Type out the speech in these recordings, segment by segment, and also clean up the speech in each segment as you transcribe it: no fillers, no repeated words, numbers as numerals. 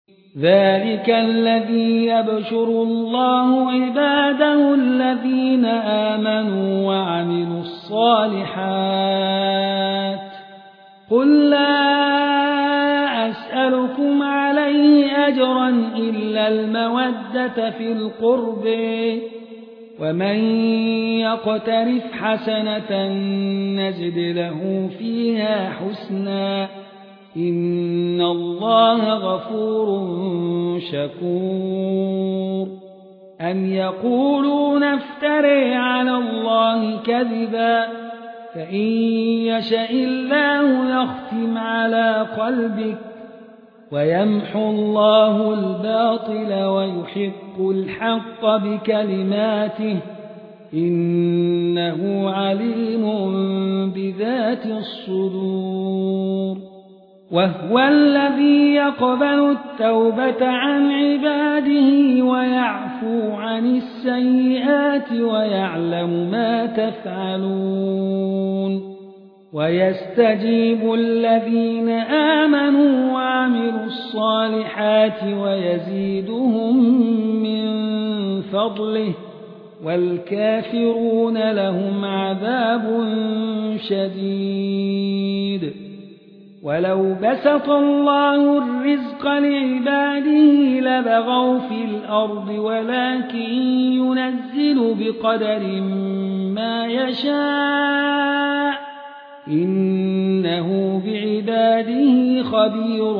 ذلك الذي يبشر الله عباده الذين آمنوا وعملوا الصالحات قل لا أسألكم عليه أجرا إلا المودة في القرب ومن يقترف حسنة نزد له فيها حسنا إن الله غفور شكور أم يقولون افتري على الله كذبا فإن يشاء الله يختم على قلبك ويمحو الله الباطل ويحق الحق بكلماته إنه عليم بذات الصدور وهو الذي يقبل التوبة عن عباده ويعفو عن السيئات ويعلم ما تفعلون ويستجيب الذين آمنوا وعملوا الصالحات ويزيدهم من فضله والكافرون لهم عذاب شديد ولو بسط الله الرزق لعباده لبغوا في الأرض ولكن ينزل بقدر ما يشاء إنه بعباده خبير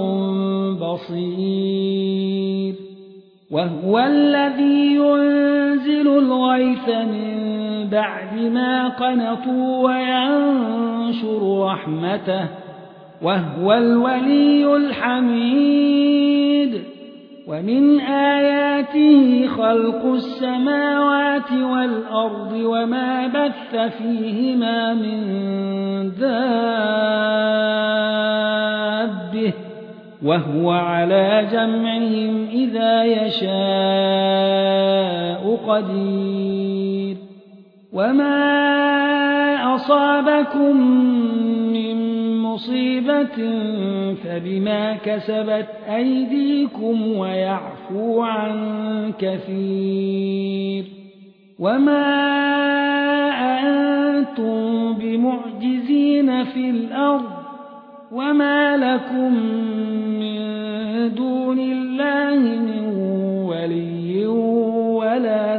بصير وهو الذي ينزل الغيث من بعد ما قنطوا وينشر رحمته وهو الولي الحميد ومن آياته خلق السماوات والأرض وما بث فيهما من دابة وهو على جمعهم إذا يشاء قدير وما أصابكم من مصيبة فبما كسبت أيديكم ويعفو عن كثير وما أنتم بمعجزين في الأرض وما لكم من دون الله من ولي ولا